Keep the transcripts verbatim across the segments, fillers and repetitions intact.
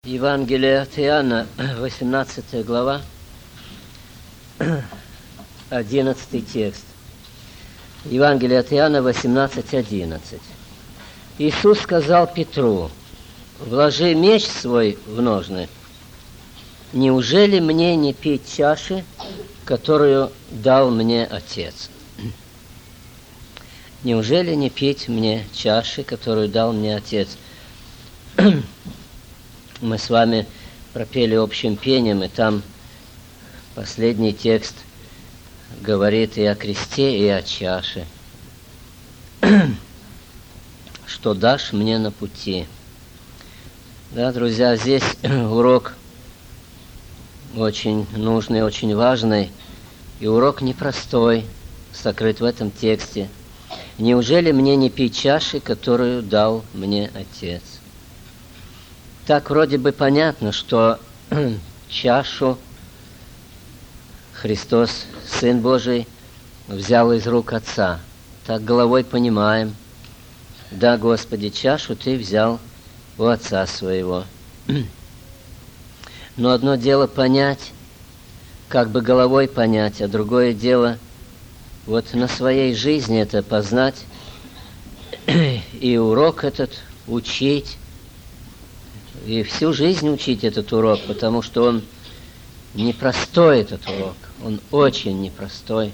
Евангелие от Иоанна, восемнадцатая глава, одиннадцатый текст. Евангелие от Иоанна восемнадцать, одиннадцать. Иисус сказал Петру: «Вложи меч свой в ножны. Неужели мне не пить чаши, которую дал мне Отец?» Неужели не пить мне чаши, которую дал мне Отец? Мы с вами пропели общим пением, и там последний текст говорит и о кресте, и о чаше. «Что дашь мне на пути?» Да, друзья, здесь урок очень нужный, очень важный, и урок непростой, сокрыт в этом тексте. «Неужели мне не пить чаши, которую дал мне Отец?» Так вроде бы понятно, что чашу Христос, Сын Божий, взял из рук Отца. Так головой понимаем. Да, Господи, чашу Ты взял у Отца Своего. Но одно дело понять, как бы головой понять, а другое дело вот на своей жизни это познать и урок этот учить, и всю жизнь учить этот урок, потому что он непростой, этот урок, он очень непростой.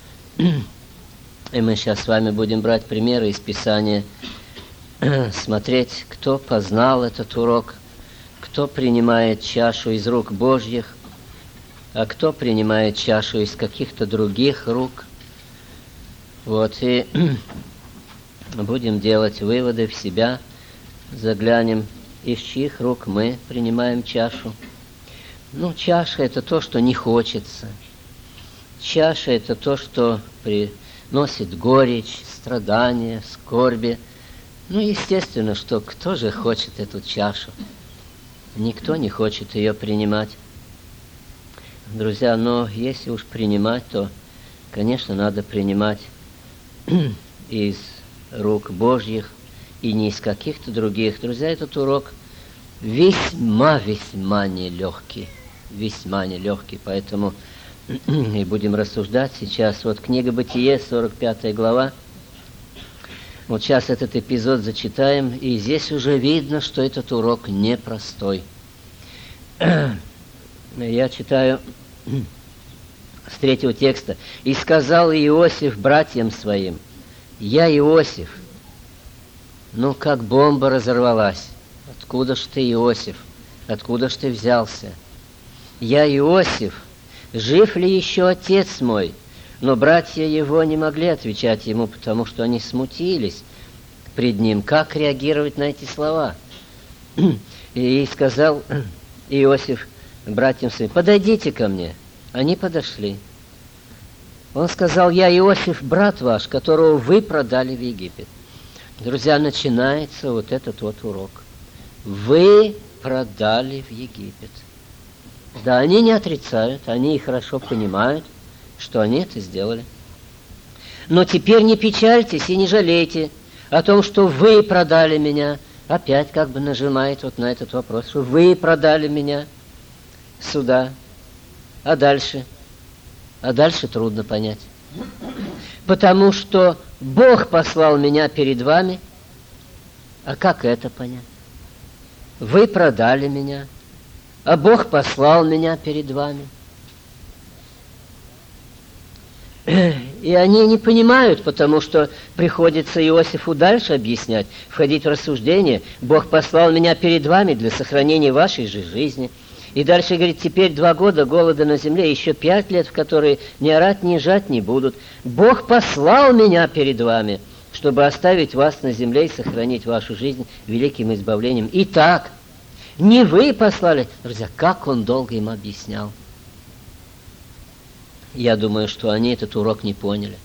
И мы сейчас с вами будем брать примеры из Писания, смотреть, кто познал этот урок, кто принимает чашу из рук Божьих, а кто принимает чашу из каких-то других рук. Вот, и будем делать выводы в себя, заглянем, из чьих рук мы принимаем чашу. Ну, чаша – это то, что не хочется. Чаша – это то, что приносит горечь, страдания, скорби. Ну, естественно, что кто же хочет эту чашу? Никто не хочет ее принимать. Друзья, но если уж принимать, то, конечно, надо принимать из рук Божьих и не из каких-то других. Друзья, этот урок весьма-весьма нелегкий. Весьма нелегкий, поэтому и будем рассуждать сейчас. Вот книга Бытие, сорок пятая глава. Вот сейчас этот эпизод зачитаем, и здесь уже видно, что этот урок непростой. Я читаю с третьего текста. «И сказал Иосиф братьям своим: я Иосиф». Ну, как бомба разорвалась. Откуда ж ты, Иосиф? Откуда ж ты взялся? «Я Иосиф. Жив ли еще отец мой?» Но братья его не могли отвечать ему, потому что они смутились пред ним. Как реагировать на эти слова? И сказал Иосиф братьям своим: «Подойдите ко мне». Они подошли. Он сказал: «Я Иосиф, брат ваш, которого вы продали в Египет». Друзья, начинается вот этот вот урок. Вы продали в Египет. Да, они не отрицают, они и хорошо понимают, что они это сделали. Но теперь не печальтесь и не жалейте о том, что вы продали меня. Опять как бы нажимает вот на этот вопрос, что вы продали меня сюда. А дальше? А дальше трудно понять. Потому что Бог послал меня перед вами. А как это понять? Вы продали меня, а Бог послал меня перед вами. И они не понимают, потому что приходится Иосифу дальше объяснять, входить в рассуждение. Бог послал меня перед вами для сохранения вашей же жизни. И дальше говорит: теперь два года голода на земле, еще пять лет, в которые ни орать, ни жать не будут. Бог послал меня перед вами, чтобы оставить вас на земле и сохранить вашу жизнь великим избавлением. Итак, не вы послали. Друзья, как он долго им объяснял. Я думаю, что они этот урок не поняли.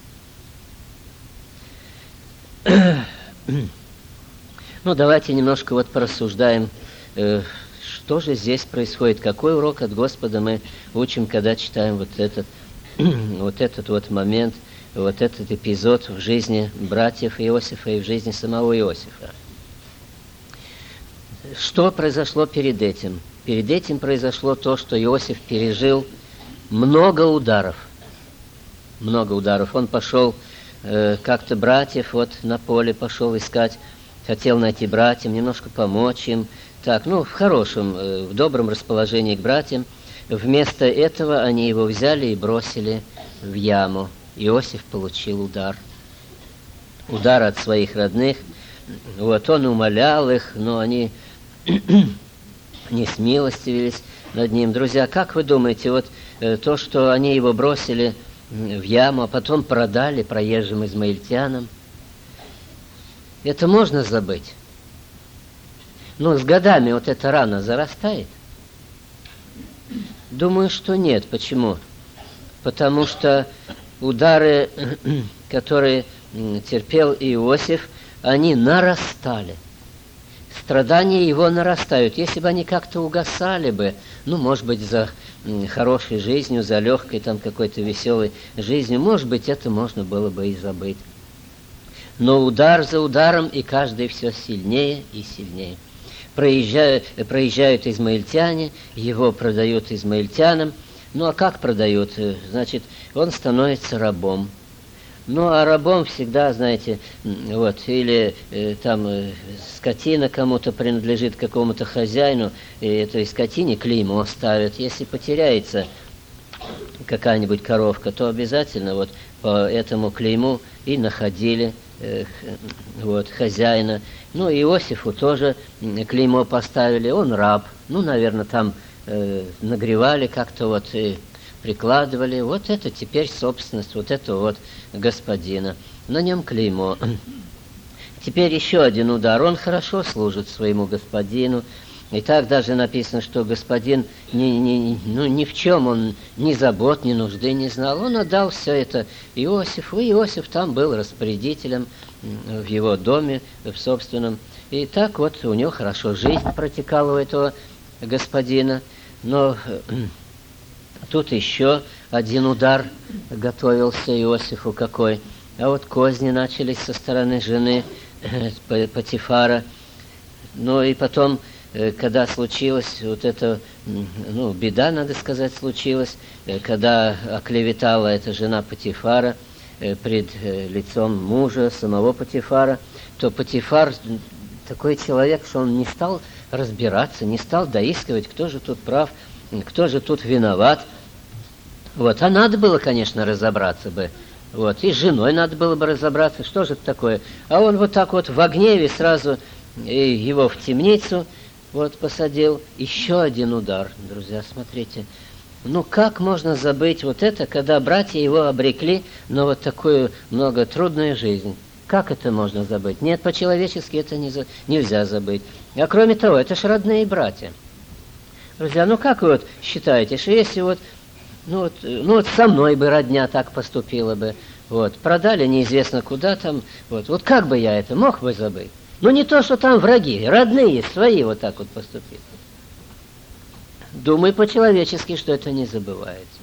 Ну, давайте немножко вот порассуждаем, э, что же здесь происходит, какой урок от Господа мы учим, когда читаем вот этот, вот этот вот момент, вот этот эпизод в жизни братьев Иосифа и в жизни самого Иосифа. что произошло перед этим? Перед этим произошло то, что Иосиф пережил много ударов. Много ударов. Он пошел э, как-то братьев вот на поле пошел искать, хотел найти братьям, немножко помочь им. Так, ну, в хорошем, э, в добром расположении к братьям. Вместо этого они его взяли и бросили в яму. Иосиф получил удар. Удар от своих родных. Вот, он умолял их, но они не смилостивились над ним. Друзья, как вы думаете, вот э, то, что они его бросили в яму, а потом продали проезжим измаильтянам, это можно забыть? Но с годами вот эта рана зарастает? Думаю, что нет. Почему? Потому что удары, которые терпел Иосиф, они нарастали. Страдания его нарастают. Если бы они как-то угасали бы, ну, может быть, за хорошей жизнью, за легкой там какой-то веселой жизнью, может быть, это можно было бы и забыть. Но удар за ударом, и каждый все сильнее и сильнее. Проезжают, проезжают измаильтяне, его продают измаильтянам. Ну, а как продают? Значит, он становится рабом. Ну, а рабом всегда, знаете, вот, или э, там э, скотина кому-то принадлежит, какому-то хозяину, и этой скотине клеймо ставят. Если потеряется какая-нибудь коровка, то обязательно вот по этому клейму и находили э, вот, хозяина. Ну, Иосифу тоже клеймо поставили, он раб. Ну, наверное, там э, нагревали как-то вот и прикладывали. Вот это теперь собственность вот этого вот господина. На нем клеймо. Теперь еще один удар. Он хорошо служит своему господину. И так даже написано, что господин ни, ни, ну, ни в чем он ни забот, ни нужды не знал. Он отдал все это Иосифу, и Иосиф там был распорядителем в его доме, в собственном. И так вот у него хорошо жизнь протекала у этого господина. Но тут еще один удар готовился Иосифу какой. А вот козни начались со стороны жены Потифара. Ну и потом, когда случилась вот эта, ну, беда, надо сказать, случилась, когда оклеветала эта жена Потифара пред лицом мужа, самого Потифара, то Потифар такой человек, что он не стал разбираться, не стал доискивать, кто же тут прав, кто же тут виноват. Вот, а надо было, конечно, разобраться бы. Вот, и с женой надо было бы разобраться, что же это такое. А он вот так вот в гневе сразу и его в темницу вот посадил. Еще один удар, друзья, смотрите. Ну, как можно забыть вот это, когда братья его обрекли на вот такую многотрудную жизнь? Как это можно забыть? Нет, по-человечески это не за... нельзя забыть. А кроме того, это ж родные братья. Друзья, ну как вы вот считаете, что если вот Ну вот, ну вот со мной бы родня так поступила бы, вот, продали неизвестно куда там, вот, вот как бы я это мог бы забыть? Ну не то, что там враги, родные, свои вот так вот поступили. Думаю по-человечески, что это не забывается.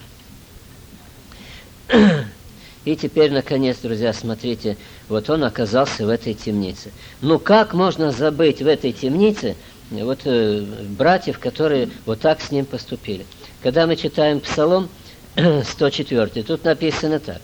И теперь, наконец, друзья, смотрите, вот он оказался в этой темнице. Ну как можно забыть в этой темнице вот э, братьев, которые вот так с ним поступили? Когда мы читаем Псалом сто четыре, тут написано так.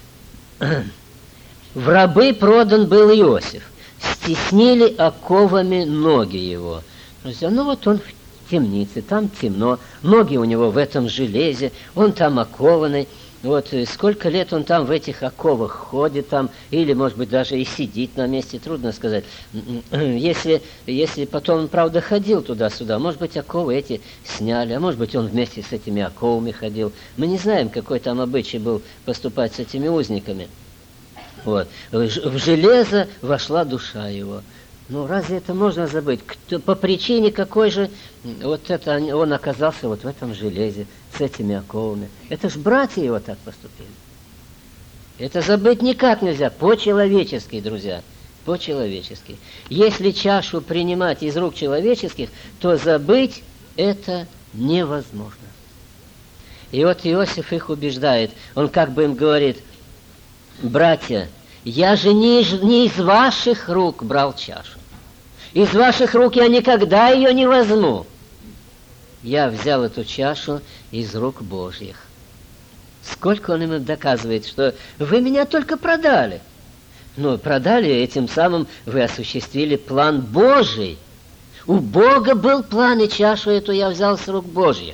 «В рабы продан был Иосиф, стеснили оковами ноги его». Друзья, ну вот он в темнице, там темно, ноги у него в этом железе, он там окованный. Вот сколько лет он там в этих оковах ходит там, или, может быть, даже и сидит на месте, трудно сказать. Если, если потом он, правда, ходил туда-сюда, может быть, оковы эти сняли, а может быть, он вместе с этими оковами ходил. Мы не знаем, какой там обычай был поступать с этими узниками. Вот. В железо вошла душа его. Ну, разве это можно забыть? Кто, по причине какой же вот это он оказался вот в этом железе с этими оковами? Это ж братья его так поступили. Это забыть никак нельзя, по-человечески, друзья, по-человечески. Если чашу принимать из рук человеческих, то забыть это невозможно. И вот Иосиф их убеждает, он как бы им говорит: братья, я же не из, не из ваших рук брал чашу. Из ваших рук я никогда ее не возьму. Я взял эту чашу из рук Божьих. Сколько он им доказывает, что вы меня только продали. Ну, продали, этим самым вы осуществили план Божий. У Бога был план, и чашу эту я взял с рук Божьих.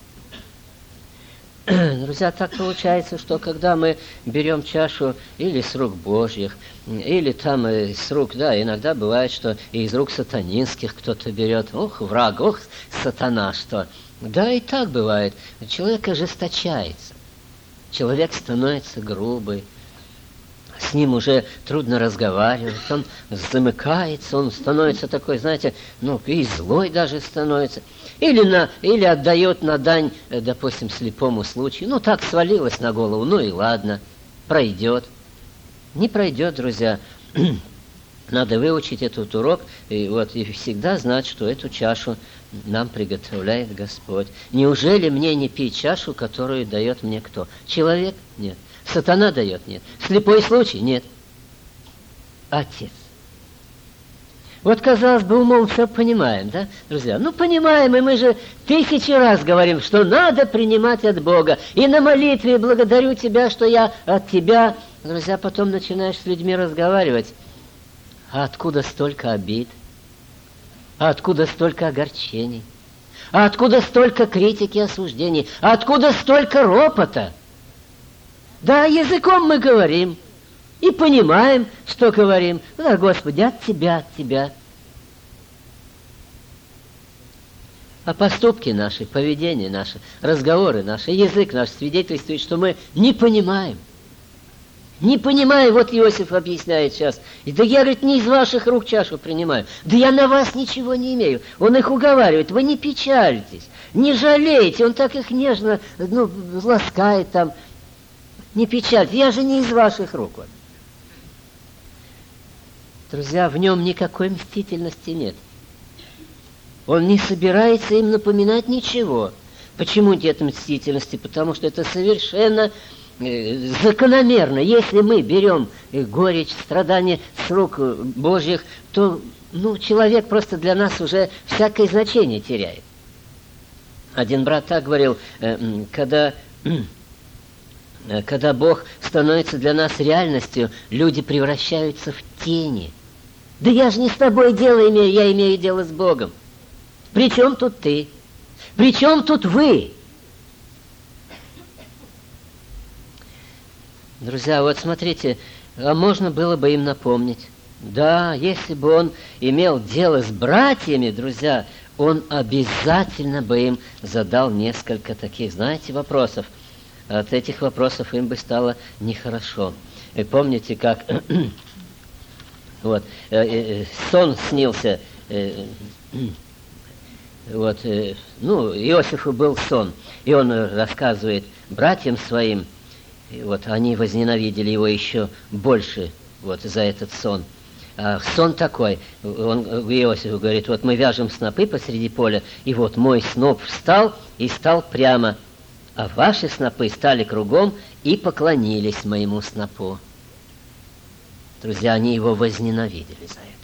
Друзья, так получается, что когда мы берем чашу или с рук Божьих, или там с рук, да, иногда бывает, что и из рук сатанинских кто-то берет. Ох, враг, ох, сатана, что. Да, и так бывает. Человек ожесточается. Человек становится грубый. С ним уже трудно разговаривать, он замыкается, он становится такой, знаете, ну, и злой даже становится. Или, на, или отдает на дань, допустим, слепому случаю. Ну, так свалилось на голову, ну и ладно, пройдет. Не пройдет, друзья. Надо выучить этот урок и, вот, и всегда знать, что эту чашу нам приготовляет Господь. Неужели мне не пить чашу, которую дает мне кто? Человек? Нет. Сатана дает? Нет. Слепой случай? Нет. Отец. Вот, казалось бы, умом все понимаем, да, друзья? Ну, понимаем, и мы же тысячи раз говорим, что надо принимать от Бога. И на молитве благодарю Тебя, что я от Тебя. Друзья, потом начинаешь с людьми разговаривать. А откуда столько обид? А откуда столько огорчений? А откуда столько критики и осуждений? А откуда столько ропота? Да, языком мы говорим и понимаем, что говорим. Да, Господи, от Тебя, от Тебя. А поступки наши, поведение наше, разговоры наши, язык наш свидетельствует, что мы не понимаем. Не понимаю, вот Иосиф объясняет сейчас. И да я, говорит, не из ваших рук чашу принимаю. Да я на вас ничего не имею. Он их уговаривает, вы не печальтесь, не жалейте. Он так их нежно, ну, ласкает там. Не печальтесь, я же не из ваших рук. Вот. Друзья, в нем никакой мстительности нет. Он не собирается им напоминать ничего. Почему нет мстительности? Потому что это совершенно закономерно. Если мы берем горечь, страдания с рук Божьих, то ну, человек просто для нас уже всякое значение теряет. Один брат так говорил, когда, когда Бог становится для нас реальностью, люди превращаются в тени. Да я же не с тобой дело имею, я имею дело с Богом. При чем тут ты? При чем тут вы? Друзья, вот смотрите, а можно было бы им напомнить. Да, если бы он имел дело с братьями, друзья, он обязательно бы им задал несколько таких, знаете, вопросов. От этих вопросов им бы стало нехорошо. И помните, как вот, сон снился, вот, ну, Иосифу был сон, и он рассказывает братьям своим. И вот они возненавидели его еще больше вот, за этот сон. А сон такой, он Иосифу говорит, вот мы вяжем снопы посреди поля, и вот мой сноп встал и стал прямо, а ваши снопы стали кругом и поклонились моему снопу. Друзья, они его возненавидели за это.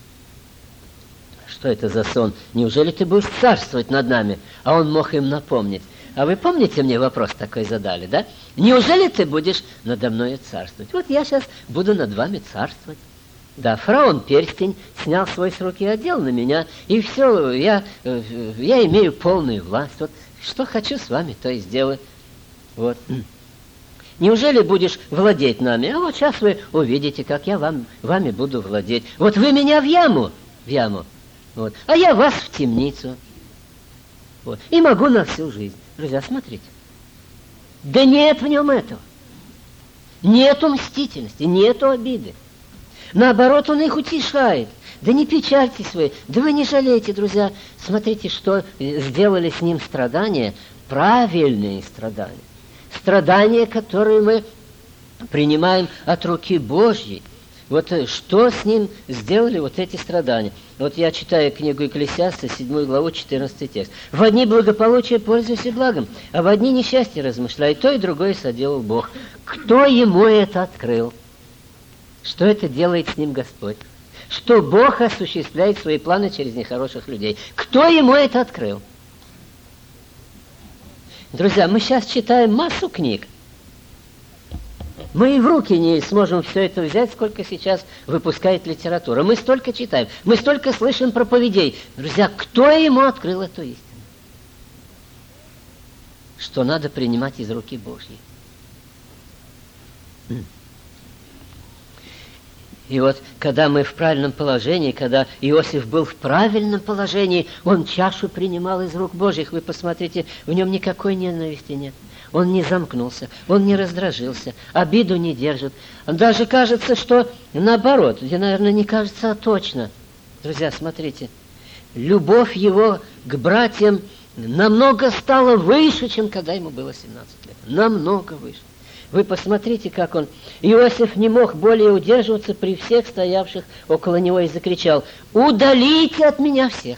Что это за сон? Неужели ты будешь царствовать над нами? А он мог им напомнить. А вы помните, мне вопрос такой задали, да? Неужели ты будешь надо мною царствовать? Вот я сейчас буду над вами царствовать. Да, фараон перстень снял свой с руки и одел на меня, и все, я, я имею полную власть. Вот что хочу с вами, то и сделаю. Вот. Неужели будешь владеть нами? А вот сейчас вы увидите, как я вам, вами буду владеть. Вот вы меня в яму, в яму, вот, а я вас в темницу. Вот. И могу на всю жизнь. Друзья, смотрите. Да нет в нем этого. Нету мстительности, нету обиды. Наоборот, он их утешает. Да не печальтесь вы, да вы не жалейте, друзья. Смотрите, что сделали с ним страдания, правильные страдания. Страдания, которые мы принимаем от руки Божьей. Вот что с ним сделали вот эти страдания? Вот я читаю книгу Экклесиаста, седьмую главу, четырнадцатый текст. «В одни благополучия пользуйся благом, а в одни несчастья размышляй, то и другое соделал Бог». Кто ему это открыл? Что это делает с ним Господь? что Бог осуществляет свои планы через нехороших людей. Кто ему это открыл? Друзья, мы сейчас читаем массу книг. Мы и в руки не сможем все это взять, сколько сейчас выпускает литература. Мы столько читаем, мы столько слышим проповедей. Друзья, кто ему открыл эту истину? Что надо принимать из руки Божьей. И вот, когда мы в правильном положении, когда Иосиф был в правильном положении, он чашу принимал из рук Божьих. Вы посмотрите, в нем никакой ненависти нет. Он не замкнулся, он не раздражился, обиду не держит. Даже кажется, что наоборот, где, наверное, не кажется, а точно. Друзья, смотрите, любовь его к братьям намного стала выше, чем когда ему было семнадцать лет. Намного выше. Вы посмотрите, как он... Иосиф не мог более удерживаться при всех стоявших около него и закричал: «Удалите от меня всех!»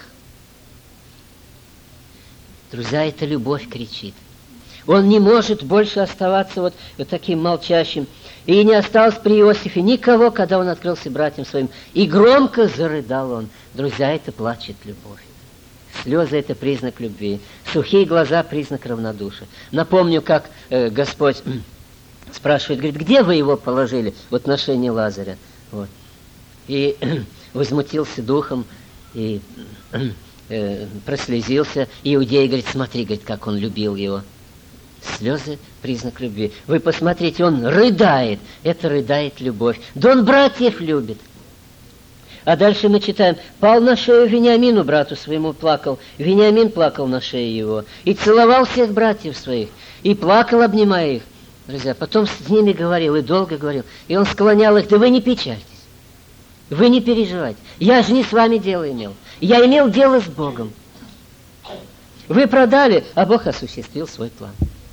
Друзья, эта любовь кричит. Он не может больше оставаться вот, вот таким молчащим. И не осталось при Иосифе никого, когда он открылся братьям своим. И громко зарыдал он. Друзья, это плачет любовь. Слезы — это признак любви. Сухие глаза — признак равнодушия. Напомню, как э, Господь спрашивает, говорит: где вы его положили в отношении Лазаря? Вот. И возмутился духом, и э, прослезился. Иудей говорит: смотри, говорит, как он любил его. Слезы — признак любви. Вы посмотрите, он рыдает. Это рыдает любовь. Да он братьев любит. А дальше мы читаем: пал на шею Вениамину, брату своему, плакал. Вениамин плакал на шее его. И целовал всех братьев своих. И плакал, обнимая их. Друзья, потом с ними говорил, и долго говорил. И он склонял их: да вы не печальтесь. Вы не переживайте. Я же не с вами дело имел. Я имел дело с Богом. Вы продали, а Бог осуществил свой план.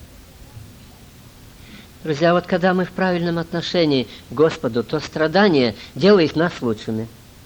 Друзья, вот когда мы в правильном отношении к Господу, то страдание делает нас лучшими.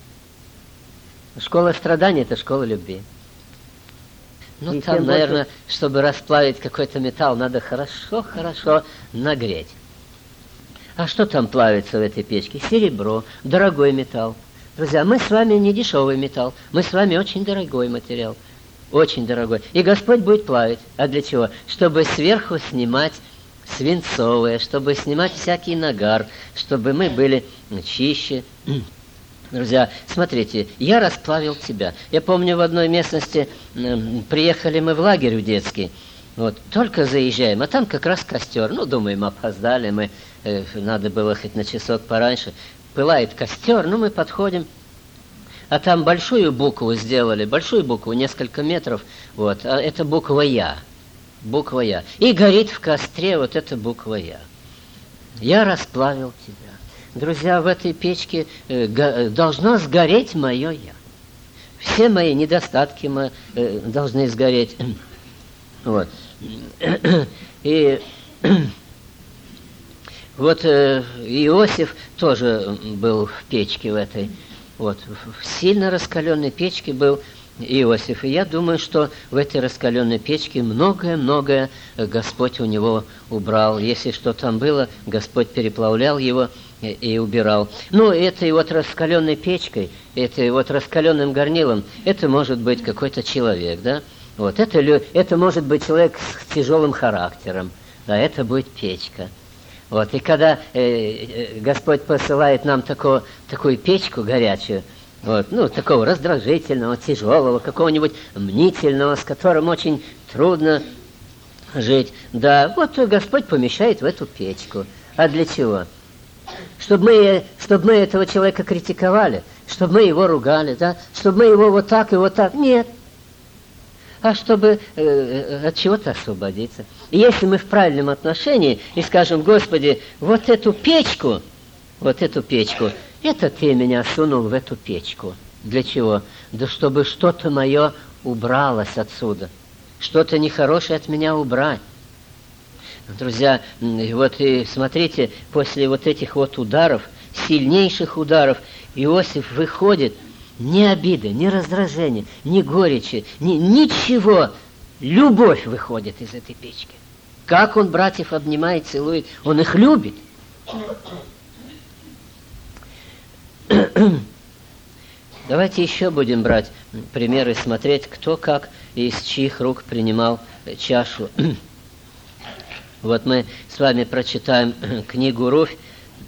Школа страданий — это школа любви. Ну, и там, наверное, больше... чтобы расплавить какой-то металл, надо хорошо-хорошо нагреть. А что там плавится в этой печке? Серебро, дорогой металл. Друзья, мы с вами не дешевый металл, мы с вами очень дорогой материал. Очень дорогой. И Господь будет плавить. А для чего? Чтобы сверху снимать свинцовое, чтобы снимать всякий нагар, чтобы мы были чище. Друзья, смотрите, я расплавил тебя. Я помню, в одной местности э, приехали мы в лагерь в детский. Вот, только заезжаем, а там как раз костер. Ну, думаем, опоздали мы, э, надо было хоть на часок пораньше. Пылает костер, ну, мы подходим. А там большую букву сделали, большую букву, несколько метров. Вот, а это буква «Я». Буква «Я». И горит в костре вот эта буква «Я». Я расплавил тебя. Друзья, в этой печке э, го, должно сгореть мое «Я». Все мои недостатки мы, э, должны сгореть. Вот. И вот э, Иосиф тоже был в печке в этой. Вот. В сильно раскаленной печке был Иосиф. И я думаю, что в этой раскаленной печке многое-многое Господь у него убрал. Если что там было, Господь переплавлял его и, и убирал. Ну, этой вот раскаленной печкой, этой вот раскаленным горнилом, это может быть какой-то человек, да? Вот. Это, это может быть человек с тяжелым характером. Да, это будет печка. Вот. И когда э, э, Господь посылает нам такого, такую печку горячую, вот, ну, такого раздражительного, тяжелого, какого-нибудь мнительного, с которым очень трудно жить. Да, вот Господь помещает в эту печку. А для чего? Чтобы мы, чтобы мы этого человека критиковали, чтобы мы его ругали, да? Чтобы мы его вот так и вот так. Нет. А чтобы э, от чего-то освободиться. И если мы в правильном отношении и скажем: Господи, вот эту печку, вот эту печку, это ты меня сунул в эту печку. Для чего? Да чтобы что-то мое убралось отсюда. Что-то нехорошее от меня убрать. Друзья, вот и смотрите, после вот этих вот ударов, сильнейших ударов, Иосиф выходит, ни обиды, ни раздражения, ни горечи, ни, ничего. Любовь выходит из этой печки. Как он братьев обнимает, целует, он их любит. Давайте еще будем брать примеры, смотреть, кто как и из чьих рук принимал чашу. Вот мы с вами прочитаем книгу Руфь.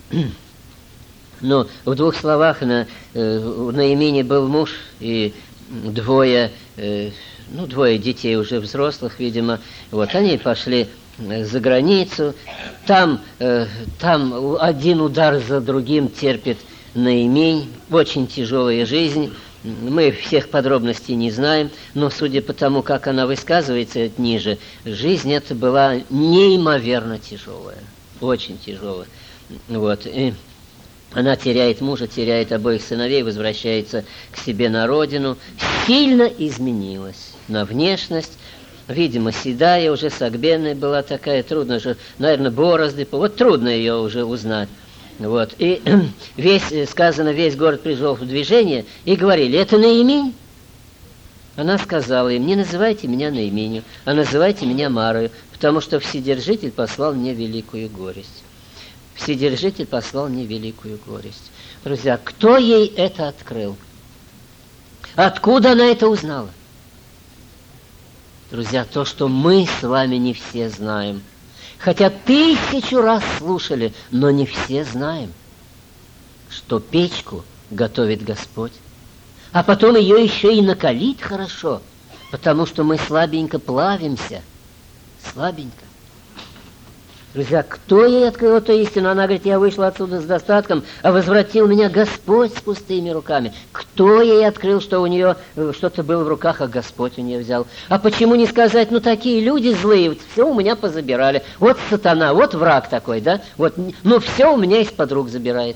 Ну, в двух словах, на, у Наимини был муж и двое, ну, двое детей уже взрослых, видимо. Вот, они пошли за границу. Там, там один удар за другим терпит Наимень. Очень тяжелая жизнь. Мы всех подробностей не знаем, но судя по тому, как она высказывается ниже, жизнь эта была неимоверно тяжелая. Очень тяжелая. Вот. И она теряет мужа, теряет обоих сыновей, возвращается к себе на родину. Сильно изменилась на внешность. Видимо, седая, уже согбенная была такая, трудно же, наверное, борозды. Вот трудно ее уже узнать. Вот. И весь, сказано, весь город пришел в движение и говорили: это Наимень? Она сказала им: не называйте меня Наименью, а называйте меня Марою, потому что Вседержитель послал мне великую горесть. Вседержитель послал мне великую горесть. Друзья, кто ей это открыл? Откуда она это узнала? Друзья, то, что мы с вами не все знаем. Хотя тысячу раз слушали, но не все знаем, что печку готовит Господь, а потом ее еще и накалить хорошо, потому что мы слабенько плавимся, слабенько. Друзья, кто ей открыл эту истину? Она говорит: я вышла отсюда с достатком, а возвратил меня Господь с пустыми руками. Кто ей открыл, что у нее что-то было в руках, а Господь у нее взял? А почему не сказать: ну такие люди злые, все у меня позабирали. Вот сатана, вот враг такой, да? Вот, ну все у меня из-под рук забирает.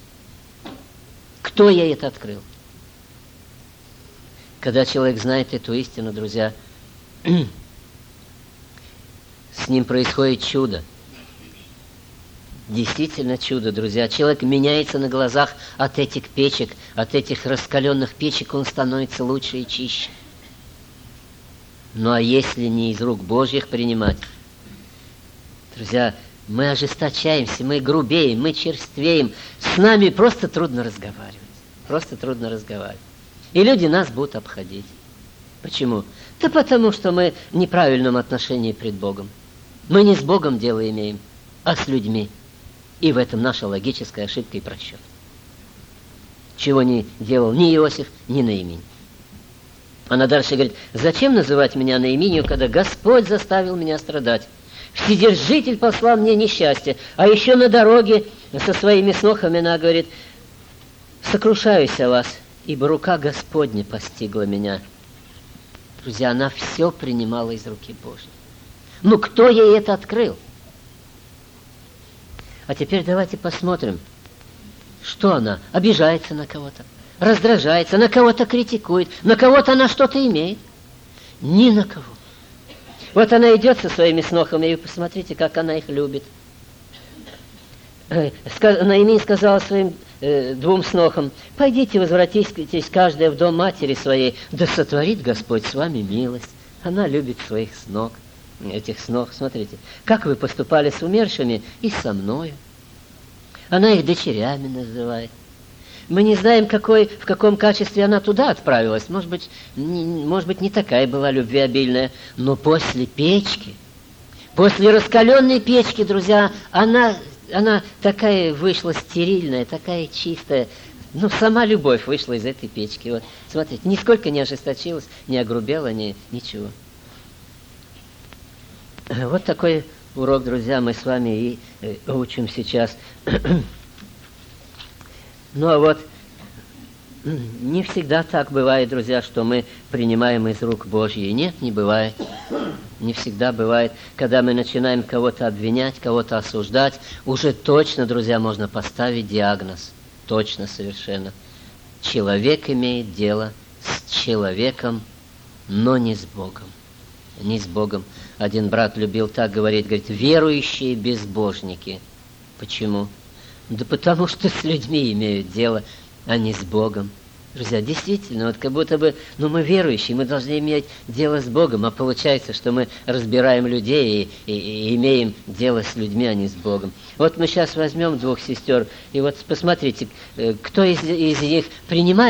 Кто ей это открыл? Когда человек знает эту истину, друзья, с ним происходит чудо. Действительно чудо, друзья. Человек меняется на глазах от этих печек, от этих раскаленных печек, он становится лучше и чище. Ну а если не из рук Божьих принимать? Друзья, мы ожесточаемся, мы грубеем, мы черствеем. С нами просто трудно разговаривать. Просто трудно разговаривать. И люди нас будут обходить. Почему? Да потому что мы в неправильном отношении пред Богом. Мы не с Богом дело имеем, а с людьми. И в этом наша логическая ошибка и просчет. Чего не делал ни Иосиф, ни Наимень. Она дальше говорит: зачем называть меня Наименью, когда Господь заставил меня страдать? Вседержитель послал мне несчастье. А еще на дороге со своими снохами она говорит: сокрушаюсь о вас, ибо рука Господня постигла меня. Друзья, она все принимала из руки Божьей. Ну, кто ей это открыл? А теперь давайте посмотрим, что она обижается на кого-то, раздражается, на кого-то критикует, на кого-то она что-то имеет. Ни на кого. Вот она идет со своими снохами, и посмотрите, как она их любит. Наимень сказала своим э, двум снохам: пойдите, возвратитесь каждая в дом матери своей, да сотворит Господь с вами милость. Она любит своих снох. Этих снов, смотрите, как вы поступали с умершими и со мною. Она их дочерями называет. Мы не знаем, какой, в каком качестве она туда отправилась. Может быть, не, может быть, не такая была любвеобильная, но после печки, после раскаленной печки, друзья, она, она такая вышла стерильная, такая чистая. Ну, сама любовь вышла из этой печки. Вот, смотрите, нисколько не ожесточилась, не огрубела, ни, ничего. Вот такой урок, друзья, мы с вами и э, учим сейчас. Ну, а вот не всегда так бывает, друзья, что мы принимаем из рук Божьей. Нет, не бывает. Не всегда бывает. Когда мы начинаем кого-то обвинять, кого-то осуждать, уже точно, друзья, можно поставить диагноз. Точно, совершенно. Человек имеет дело с человеком, но не с Богом. Не с Богом. Один брат любил так говорить, говорит: верующие безбожники. Почему? Да потому что с людьми имеют дело, а не с Богом. Друзья, действительно, вот как будто бы, ну мы верующие, мы должны иметь дело с Богом, а получается, что мы разбираем людей и, и, и имеем дело с людьми, а не с Богом. Вот мы сейчас возьмем двух сестер, и вот посмотрите, кто из, из них принимает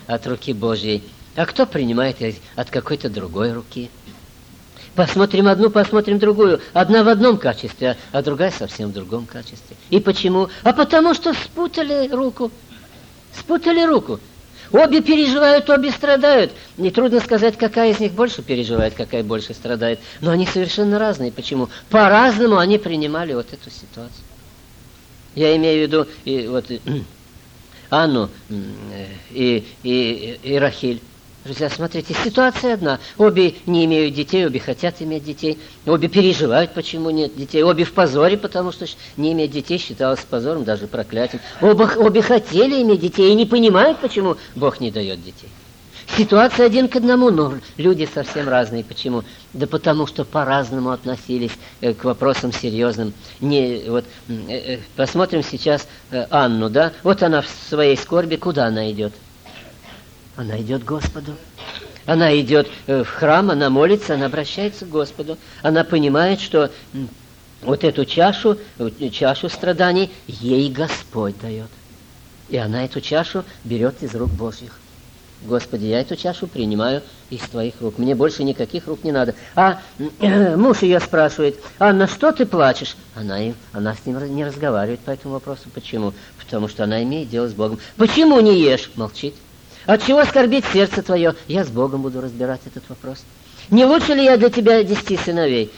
от руки Божьей, а кто принимает от какой-то другой руки. Посмотрим одну, посмотрим другую. Одна в одном качестве, а другая совсем в другом качестве. И почему? А потому что спутали руку. Спутали руку. Обе переживают, обе страдают. Нетрудно сказать, какая из них больше переживает, какая больше страдает. Но они совершенно разные. Почему? По-разному они принимали вот эту ситуацию. Я имею в виду и, вот, и, Анну и, и, и Рахиль. Друзья, смотрите, ситуация одна. Обе не имеют детей, обе хотят иметь детей. Обе переживают, почему нет детей. Обе в позоре, потому что не иметь детей считалось позором, даже проклятием. Оба, обе хотели иметь детей и не понимают, почему Бог не дает детей. Ситуация один к одному, но люди совсем разные. Почему? Да потому что по-разному относились к вопросам серьезным. Не, вот, посмотрим сейчас Анну, да? Вот она в своей скорби, куда она идет? Она идет к Господу. Она идет в храм, она молится, она обращается к Господу. Она понимает, что вот эту чашу, чашу страданий ей Господь дает. И она эту чашу берет из рук Божьих. Господи, я эту чашу принимаю из Твоих рук. Мне больше никаких рук не надо. А э, муж ее спрашивает: Анна, что ты плачешь? Она, им, она с ним не разговаривает по этому вопросу. Почему? Потому что она имеет дело с Богом. Почему не ешь? Молчит. От чего скорбит сердце твое? Я с Богом буду разбирать этот вопрос. Не лучше ли я для тебя десяти сыновей?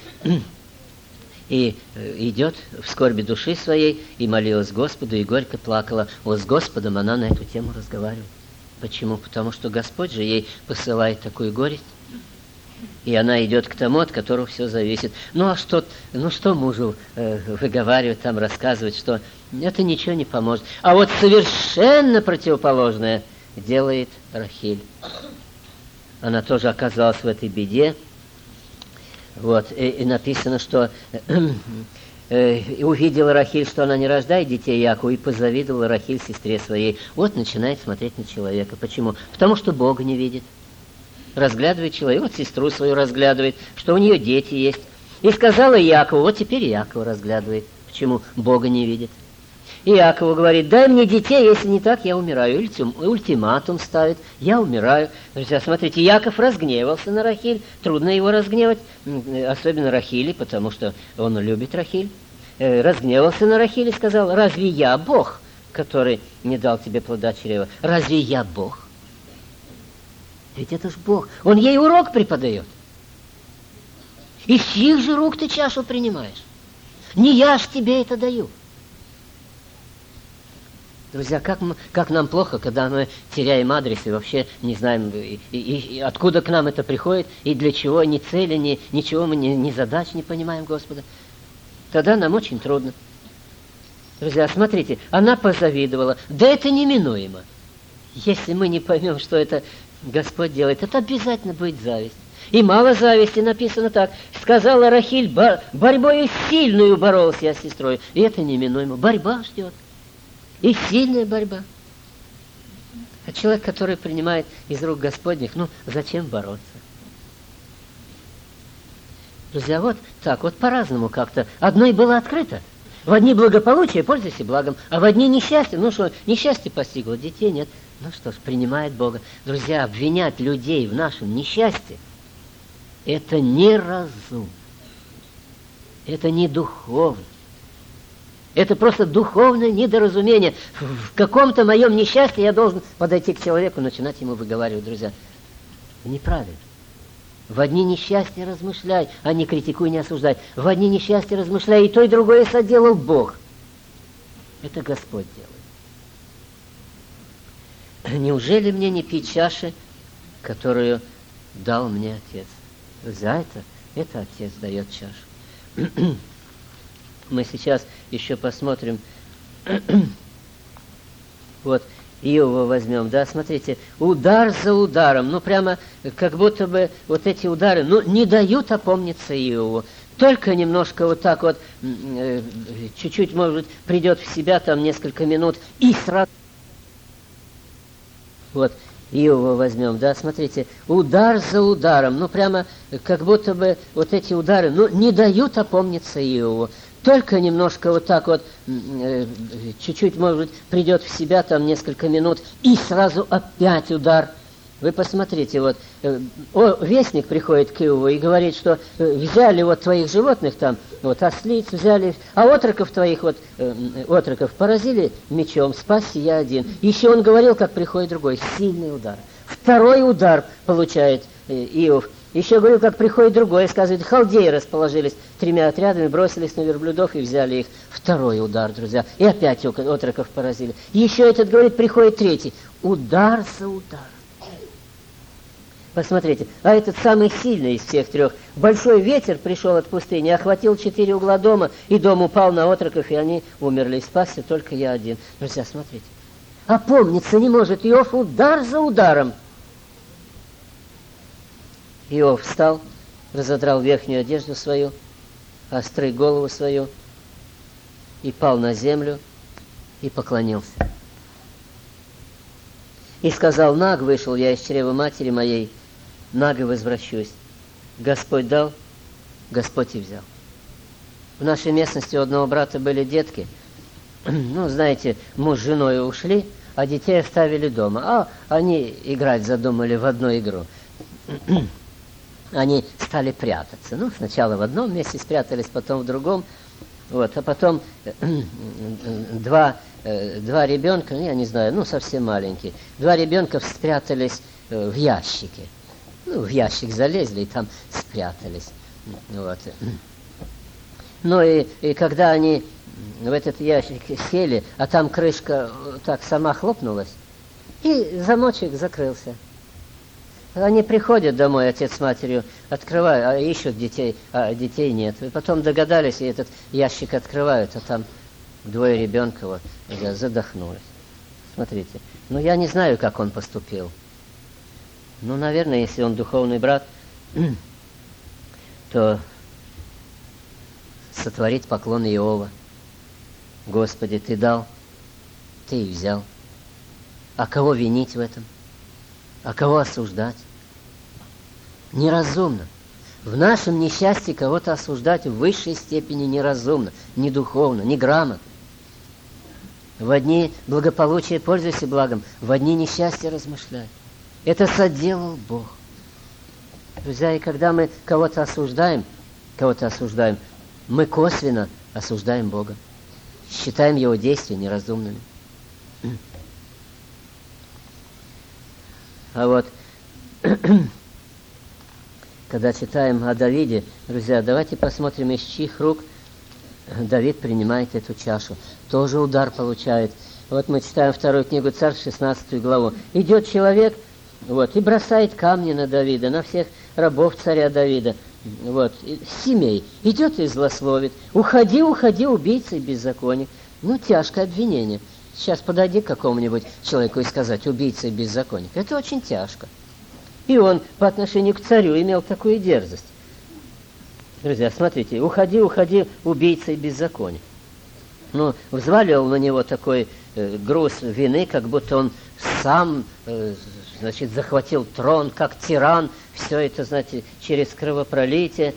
И идет в скорби души своей, и молилась Господу, и горько плакала. Вот с Господом она на эту тему разговаривает. Почему? Потому что Господь же ей посылает такую горесть. И она идет к тому, от которого все зависит. Ну а что, ну что мужу э, выговаривать, там рассказывать, что это ничего не поможет. А вот совершенно противоположное делает Рахиль. Она тоже оказалась в этой беде. Вот, и, и написано, что э, э, увидела Рахиль, что она не рождает детей Якову, и позавидовала Рахиль сестре своей. Вот начинает смотреть на человека. Почему? Потому что Бога не видит. Разглядывает человека, вот сестру свою разглядывает, что у нее дети есть. И сказала Якову, вот теперь Якова разглядывает. Почему? Бога не видит. И Иакову говорит: дай мне детей, если не так, я умираю. Ультиматум ставит: я умираю. Друзья, смотрите, Яков разгневался на Рахиль. Трудно его разгневать, особенно Рахили, потому что он любит Рахиль. Разгневался на Рахиль и сказал: разве я Бог, который не дал тебе плода чрева? Разве я Бог? Ведь это ж Бог. Он ей урок преподает. Из чьих же рук ты чашу принимаешь? Не я ж тебе это даю. Друзья, как, мы, как нам плохо, когда мы теряем адрес и вообще не знаем, и, и, и откуда к нам это приходит, и для чего, ни цели, ни, ничего мы, ни, ни задач не понимаем Господа. Тогда нам очень трудно. Друзья, смотрите, она позавидовала. Да это неминуемо. Если мы не поймем, что это Господь делает, это обязательно будет зависть. И мало зависти, написано так: сказала Рахиль, бор, борьбою сильную боролся я с сестрой. И это неминуемо. Борьба ждет. И сильная борьба. А человек, который принимает из рук Господних, ну, зачем бороться? Друзья, вот так, вот по-разному как-то. Одной было открыто. В одни благополучие, пользуйся благом, а в одни несчастье. Ну что, несчастье постигло, детей нет. Ну что ж, принимает Бога. Друзья, обвинять людей в нашем несчастье — это неразумно. Это не духовно. Это просто духовное недоразумение. В каком-то моем несчастье я должен подойти к человеку и начинать ему выговаривать. Друзья, неправильно. В одни несчастья размышляй, а не критикуй, не осуждай. В одни несчастья размышляй, и то, и другое соделал Бог. Это Господь делает. Неужели мне не пить чаши, которую дал мне Отец? За это, это Отец дает чашу. Мы сейчас еще посмотрим, вот, Иова возьмем, да, смотрите, удар за ударом, ну, прямо как будто бы вот эти удары, ну, не дают опомниться Иову. Только немножко вот так вот, э, чуть-чуть, может быть, придет в себя там несколько минут, и сразу... Вот, Иова возьмем, да, смотрите, удар за ударом, ну, прямо как будто бы вот эти удары, ну, не дают опомниться Иову. Только немножко вот так вот, чуть-чуть, может быть, придет в себя, там несколько минут, и сразу опять удар. Вы посмотрите, вот, вестник приходит к Иову и говорит, что взяли вот твоих животных там, вот ослиц взяли, а отроков твоих, вот, отроков поразили мечом, спасся я один. Еще он говорил, как приходит другой, сильный удар. Второй удар получает Иов. Еще говорил, как приходит другой, сказывает, халдеи расположились тремя отрядами, бросились на верблюдов и взяли их. Второй удар, друзья. И опять отроков поразили. Еще этот говорит, приходит третий. Удар за ударом. Посмотрите, а этот самый сильный из всех трех. Большой ветер пришел от пустыни, охватил четыре угла дома, и дом упал на отроков, и они умерли. И спасся только я один. Друзья, смотрите. Опомниться не может Иов, удар за ударом. Иов встал, разодрал верхнюю одежду свою, острый голову свою, и пал на землю, и поклонился. И сказал, наг вышел я из чрева матери моей, наг и возвращусь. Господь дал, Господь и взял. В нашей местности у одного брата были детки. Ну, знаете, муж с женой ушли, а детей оставили дома. А они играть задумали в одну игру. Они стали прятаться. Ну, сначала в одном месте спрятались, потом в другом. Вот, а потом два, два ребенка, я не знаю, ну, совсем маленькие, два ребенка спрятались в ящике. Ну, в ящик залезли и там спрятались. Вот. Ну, и, и когда они в этот ящик сели, а там крышка так сама хлопнулась, и замочек закрылся. Они приходят домой, отец с матерью, открывают, а ищут детей, а детей нет. И потом догадались, и этот ящик открывают, а там двое ребенка вот, задохнулись. Смотрите, ну я не знаю, как он поступил. Ну, наверное, если он духовный брат, то сотворить поклон Иова. Господи, Ты дал, Ты и взял. А кого винить в этом? А кого осуждать? Неразумно. В нашем несчастье кого-то осуждать в высшей степени неразумно, не духовно, не грамотно. В одни благополучия пользуйся благом, в одни несчастья размышляй. Это соделал Бог. Друзья, и когда мы кого-то осуждаем, кого-то осуждаем, мы косвенно осуждаем Бога. Считаем Его действия неразумными. А вот, когда читаем о Давиде, друзья, давайте посмотрим, из чьих рук Давид принимает эту чашу. Тоже удар получает. Вот мы читаем вторую книгу Царств, шестнадцатую главу. Идет человек, вот, и бросает камни на Давида, на всех рабов царя Давида. Вот, семей. Идет и злословит. Уходи, уходи, убийца и беззаконник. Ну, тяжкое обвинение. Сейчас подойди к какому-нибудь человеку и сказать, убийца и беззаконник. Это очень тяжко. И он по отношению к царю имел такую дерзость. Друзья, смотрите, уходи, уходи, убийца и беззаконник. Ну, взвалил на него такой э, груз вины, как будто он сам, э, значит, захватил трон, как тиран. Все это, знаете, через кровопролитие.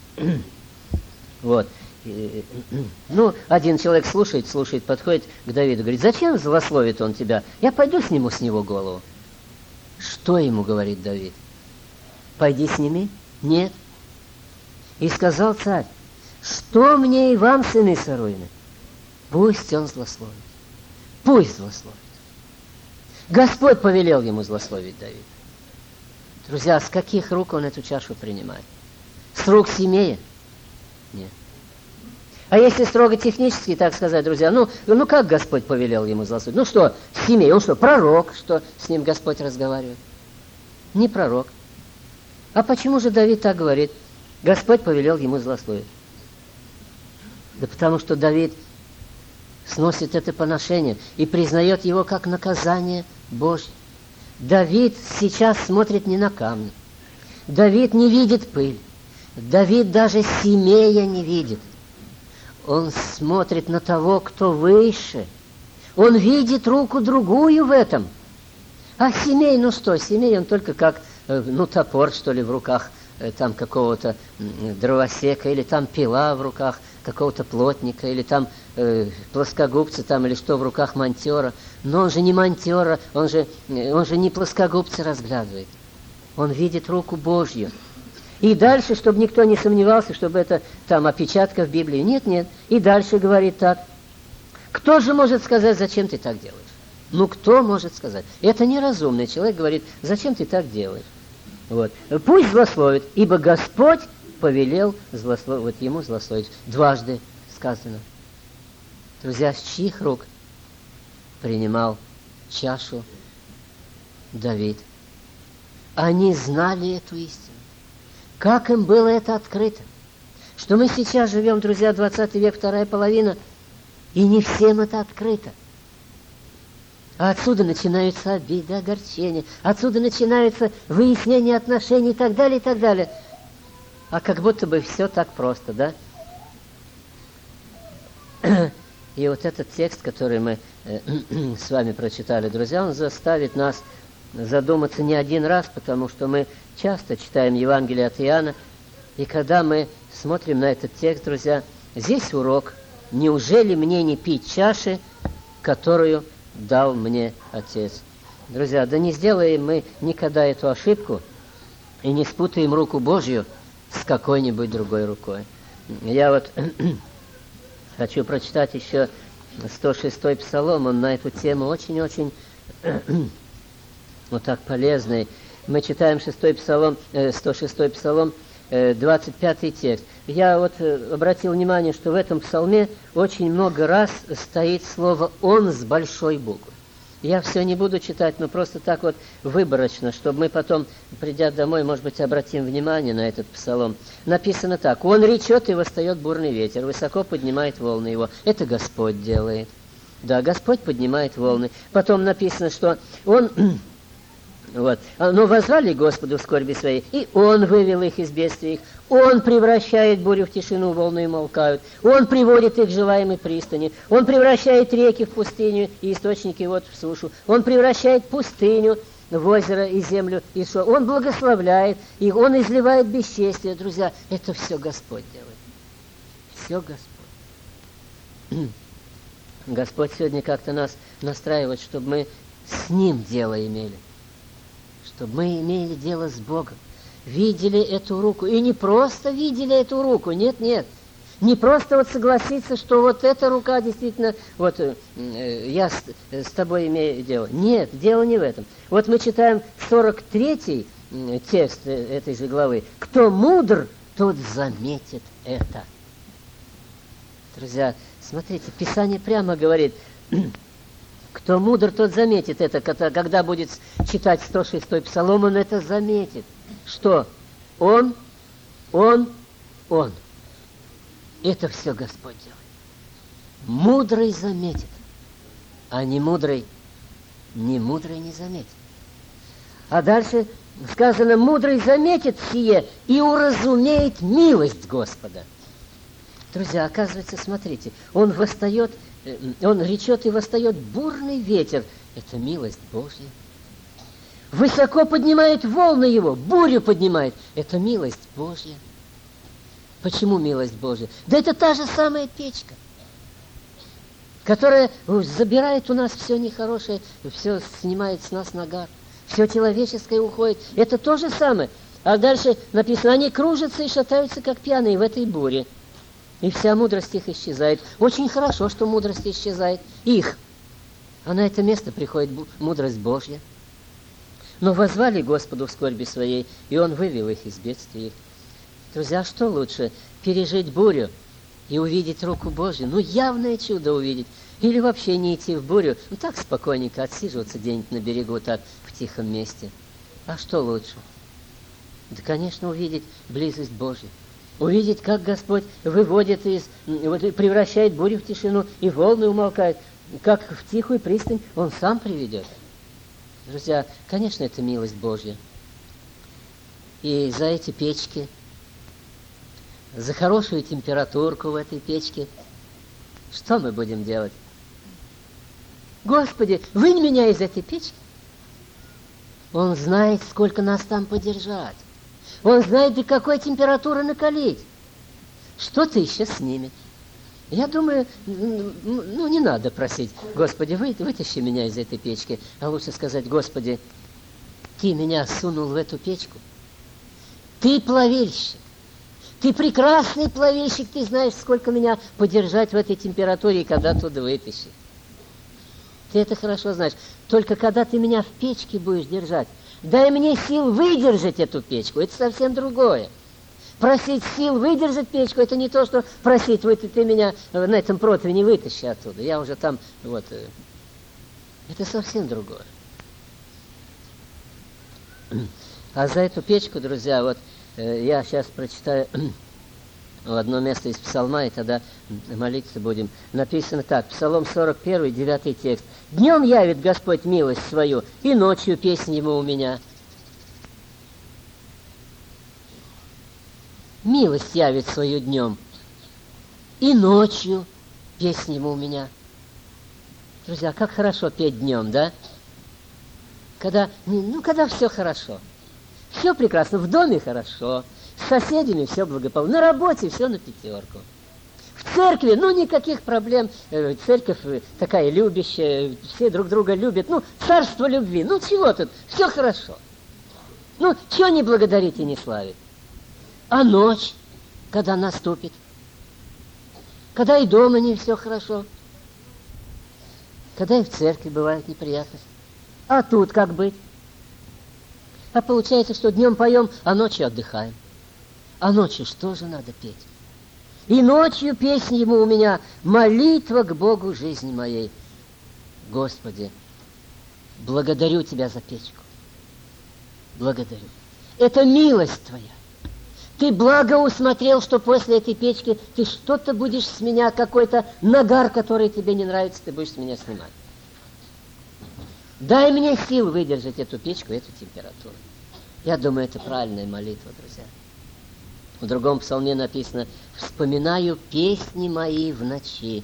Вот. Ну, один человек слушает, слушает, подходит к Давиду, говорит, зачем злословит он тебя? Я пойду сниму с него голову. Что ему говорит Давид? Пойди сними? Нет. И сказал царь, что мне и вам, сыны Саруины? Пусть он злословит. Пусть злословит. Господь повелел ему злословить Давида. Друзья, с каких рук он эту чашу принимает? С рук Симея? Нет. А если строго технически, так сказать, друзья, ну, ну как Господь повелел ему злословить? Ну что, Симей, он что, пророк, что с ним Господь разговаривает? Не пророк. А почему же Давид так говорит? Господь повелел ему злословить. Да потому что Давид сносит это поношение и признает его как наказание Божье. Давид сейчас смотрит не на камни. Давид не видит пыль. Давид даже Симея не видит. Он смотрит на того, кто выше. Он видит руку другую в этом. А Симей, ну что, Симей, он только как, ну, топор, что ли, в руках там какого-то дровосека, или там пила в руках какого-то плотника, или там э, плоскогубца, там, или что в руках монтера. Но он же не монтера, он же, он же не плоскогубца разглядывает. Он видит руку Божью. И дальше, чтобы никто не сомневался, чтобы это там опечатка в Библии. Нет, нет. И дальше говорит так. Кто же может сказать, зачем ты так делаешь? Ну, кто может сказать? Это неразумный человек говорит, зачем ты так делаешь? Вот. Пусть злословит, ибо Господь повелел злословить, вот ему злословить. Дважды сказано. Друзья, с чьих рук принимал чашу Давид? Они знали эту истину. Как им было это открыто? Что мы сейчас живем, друзья, двадцатый век, вторая половина, и не всем это открыто. А отсюда начинаются обиды, огорчения, отсюда начинается выяснение отношений и так далее, и так далее. А как будто бы все так просто, да? И вот этот текст, который мы э, с вами прочитали, друзья, он заставит нас задуматься не один раз, потому что мы часто читаем Евангелие от Иоанна, и когда мы смотрим на этот текст, друзья, здесь урок. Неужели мне не пить чаши, которую дал мне Отец? Друзья, да не сделаем мы никогда эту ошибку и не спутаем руку Божью с какой-нибудь другой рукой. Я вот хочу прочитать еще сто шестой псалом, он на эту тему очень-очень вот так полезный. Мы читаем шестой псалом, сто шестой псалом, двадцать пятый текст. Я вот обратил внимание, что в этом псалме очень много раз стоит слово «Он» с большой буквы. Я все не буду читать, но просто так вот выборочно, чтобы мы потом, придя домой, может быть, обратим внимание на этот псалом. Написано так: «Он речет, и восстает бурный ветер, высоко поднимает волны его». Это Господь делает. Да, Господь поднимает волны. Потом написано, что Он... Вот. Но воззвали Господу в скорби своей, и Он вывел их из бедствия их. Он превращает бурю в тишину, волны умолкают. Он приводит их к желаемой пристани. Он превращает реки в пустыню и источники вод в сушу. Он превращает пустыню в озеро и землю. И что? Он благословляет их, Он изливает бесчестие. Друзья, это все Господь делает. Все Господь. Господь сегодня как-то нас настраивает, чтобы мы с Ним дело имели. Чтобы мы имели дело с Богом, видели эту руку. И не просто видели эту руку, нет, нет. Не просто вот согласиться, что вот эта рука действительно, вот э, я с, с тобой имею дело. Нет, дело не в этом. Вот мы читаем сорок третий текст этой же главы. «Кто мудр, тот заметит это». Друзья, смотрите, Писание прямо говорит... Кто мудр, тот заметит это, когда будет читать сто шестой псалом, он это заметит. Что? Он, он, он. Это все Господь делает. Мудрый заметит, а не мудрый, не мудрый не заметит. А дальше сказано: мудрый заметит сие и уразумеет милость Господа. Друзья, оказывается, смотрите, он восстает, он речет и восстает бурный ветер. Это милость Божья. Высоко поднимает волны его, бурю поднимает. Это милость Божья. Почему милость Божья? Да это та же самая печка, которая забирает у нас все нехорошее, все снимает с нас нагар, все человеческое уходит. Это то же самое. А дальше написано: они кружатся и шатаются, как пьяные в этой буре. И вся мудрость их исчезает. Очень хорошо, что мудрость исчезает. Их. А на это место приходит мудрость Божья. Но воззвали Господу в скорби своей, и Он вывел их из бедствия. Друзья, что лучше? Пережить бурю и увидеть руку Божью? Ну, явное чудо увидеть. Или вообще не идти в бурю, ну так спокойненько отсиживаться где-нибудь на берегу, так, в тихом месте. А что лучше? Да, конечно, увидеть близость Божью. Увидеть, как Господь выводит из, вот, превращает бурю в тишину, и волны умолкают, как в тихую пристань Он сам приведет. Друзья, конечно, это милость Божья. И за эти печки, за хорошую температурку в этой печке, что мы будем делать? Господи, вынь меня из этой печки. Он знает, сколько нас там подержать. Он знает, до какой температуры накалить. Что-то еще снимет, Я думаю, ну, не надо просить: Господи, вы, вытащи меня из этой печки, а лучше сказать: Господи, Ты меня сунул в эту печку. Ты плавильщик. Ты прекрасный плавильщик, ты знаешь, сколько меня подержать в этой температуре и когда оттуда вытащить. Ты это хорошо знаешь. Только когда ты меня в печке будешь держать, дай мне сил выдержать эту печку. Это совсем другое. Просить сил выдержать печку — это не то, что просить: вы, ты, ты меня на этом противне вытащи оттуда. Я уже там, вот. Это совсем другое. А за эту печку, друзья, вот я сейчас прочитаю одно место из Псалма, и тогда молиться будем. Написано так, Псалом сорок один, девятый текст. «Днем явит Господь милость свою, и ночью песнь ему у меня». Милость явит свою днем, и ночью песнь ему у меня. Друзья, как хорошо петь днем, да? Когда, ну, когда все хорошо. Все прекрасно, в доме хорошо, с соседями все благополучно, на работе все на пятерку. В церкви, ну, никаких проблем. Церковь такая любящая, все друг друга любят. Ну, царство любви, ну, чего тут, все хорошо. Ну, чего не благодарить и не славить? А ночь, когда наступит? Когда и дома не все хорошо? Когда и в церкви бывают неприятности? А тут как быть? А получается, что днем поем, а ночью отдыхаем. А ночью что же надо петь? И ночью песнь ему у меня, молитва к Богу жизни моей. Господи, благодарю Тебя за печку. Благодарю. Это милость Твоя. Ты благо усмотрел, что после этой печки ты что-то будешь с меня, какой-то нагар, который тебе не нравится, ты будешь с меня снимать. Дай мне сил выдержать эту печку, эту температуру. Я думаю, это правильная молитва, друзья. В другом псалме написано: «Вспоминаю песни мои в ночи».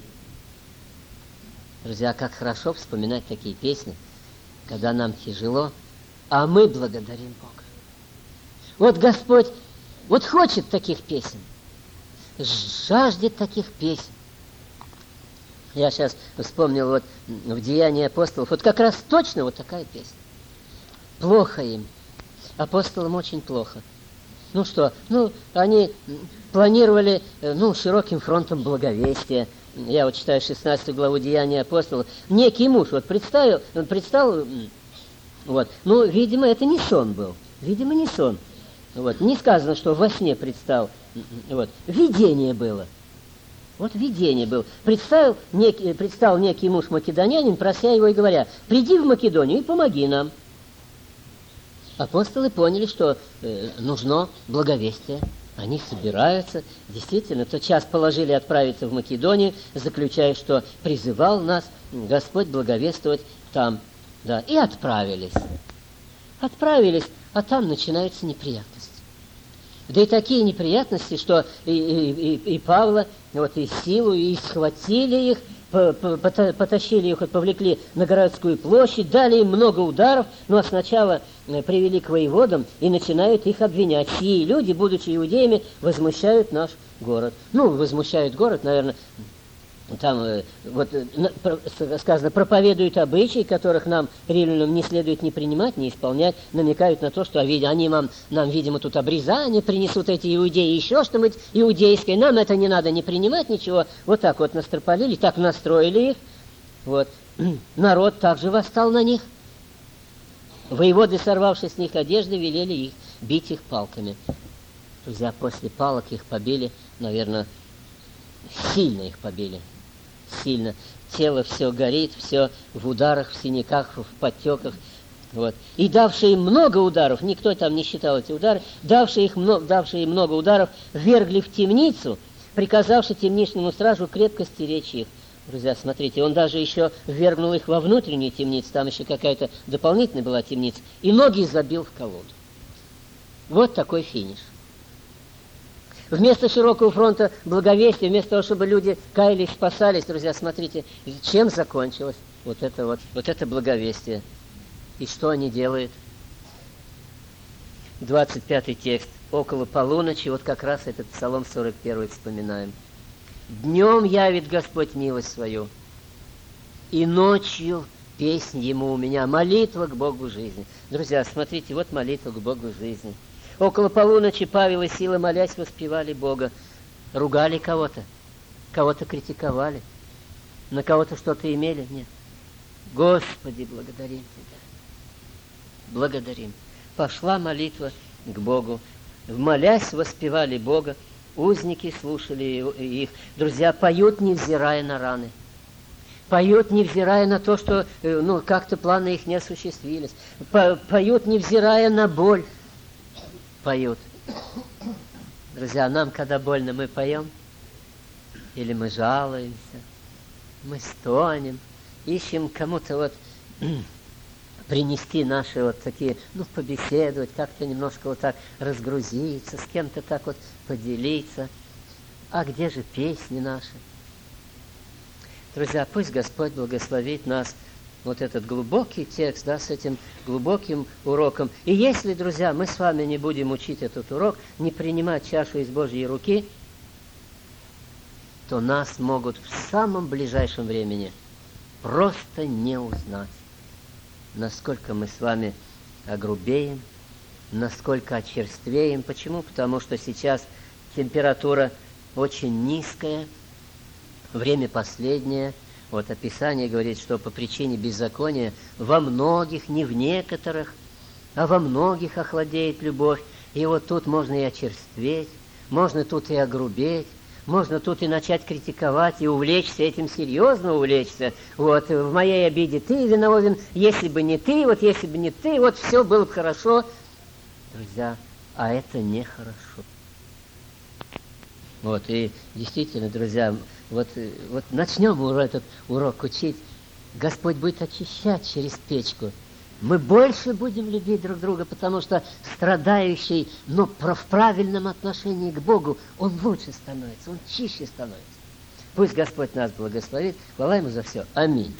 Друзья, как хорошо вспоминать такие песни, когда нам тяжело, а мы благодарим Бога. Вот Господь вот хочет таких песен, жаждет таких песен. Я сейчас вспомнил вот в Деянии апостолов, вот как раз точно вот такая песня. Плохо им. Апостолам очень плохо. Ну что, ну, они планировали, ну, широким фронтом благовестия. Я вот читаю шестнадцатую главу Деяния апостолов. Некий муж вот представил, предстал, вот, ну, видимо, это не сон был. Видимо, не сон. Вот, не сказано, что во сне предстал. Вот, видение было. Вот видение было. Представил некий, предстал некий муж македонянин, прося его и говоря: «Приди в Македонию и помоги нам». Апостолы поняли, что э, нужно благовестие. Они собираются. Действительно, тот час положили отправиться в Македонию, заключая, что призывал нас Господь благовествовать там. Да, и отправились. Отправились, а там начинаются неприятности. Да и такие неприятности, что и, и, и, и Павла, вот, и Силу, и схватили их, потащили их, повлекли на городскую площадь, дали им много ударов, ну а сначала привели к воеводам и начинают их обвинять. Сии люди, будучи иудеями, возмущают наш город. Ну, возмущают город, наверное, там вот сказано, проповедуют обычаи, которых нам, римлянам, не следует не принимать, не исполнять, намекают на то, что они нам, нам видимо, тут обрезание принесут, эти иудеи, еще что-нибудь иудейское, нам это не надо не принимать, ничего. Вот так вот настропалили, так настроили их. Вот. Народ также восстал на них. Воеводы, сорвавшись с них одежды, велели их бить их палками. Друзья, после палок их побили, наверное, сильно их побили. Сильно. Тело все горит, все в ударах, в синяках, в подтеках. Вот. И давшие им много ударов, никто там не считал эти удары, давшие, их много, давшие им много ударов, ввергли в темницу, приказавши темничному стражу крепко стеречь их. Друзья, смотрите, он даже еще ввергнул их во внутреннюю темницу, там еще какая-то дополнительная была темница, и ноги забил в колоду. Вот такой финиш. Вместо широкого фронта благовестия, вместо того, чтобы люди каялись, спасались, друзья, смотрите, чем закончилось вот это вот, вот это благовестие. И что они делают? двадцать пятый текст. Около полуночи, вот как раз этот Псалом сорок один вспоминаем. Днем явит Господь милость свою, и ночью песнь Ему у меня, молитва к Богу жизни. Друзья, смотрите, вот молитва к Богу жизни. Около полуночи Павел и Сила, молясь, воспевали Бога. Ругали кого-то, кого-то критиковали, на кого-то что-то имели? Нет. Господи, благодарим Тебя. Благодарим. Пошла молитва к Богу. Молясь, воспевали Бога. Узники слушали их. Друзья, поют, невзирая на раны. Поют, невзирая на то, что ну, как-то планы их не осуществились. Поют, невзирая на боль. Поют. Друзья, нам, когда больно, мы поем? Или мы жалуемся? Мы стонем, ищем кому-то вот принести наши вот такие, ну, побеседовать, как-то немножко вот так разгрузиться, с кем-то так вот поделиться. А где же песни наши? Друзья, пусть Господь благословит нас, вот этот глубокий текст, да, с этим глубоким уроком. И если, друзья, мы с вами не будем учить этот урок, не принимать чашу из Божьей руки, то нас могут в самом ближайшем времени просто не узнать, насколько мы с вами огрубеем, насколько очерствеем. Почему? Потому что сейчас температура очень низкая, время последнее. Вот описание говорит, что по причине беззакония во многих, не в некоторых, а во многих охладеет любовь. И вот тут можно и очерстветь, можно тут и огрубеть, можно тут и начать критиковать, и увлечься этим, серьезно увлечься. Вот, в моей обиде ты виновен, если бы не ты, вот если бы не ты, вот все было бы хорошо. Друзья, а это нехорошо. Вот, и действительно, друзья, вот, вот начнем этот урок учить. Господь будет очищать через печку. Мы больше будем любить друг друга, потому что страдающий, но в правильном отношении к Богу, он лучше становится, он чище становится. Пусть Господь нас благословит. Хвала Ему за все. Аминь.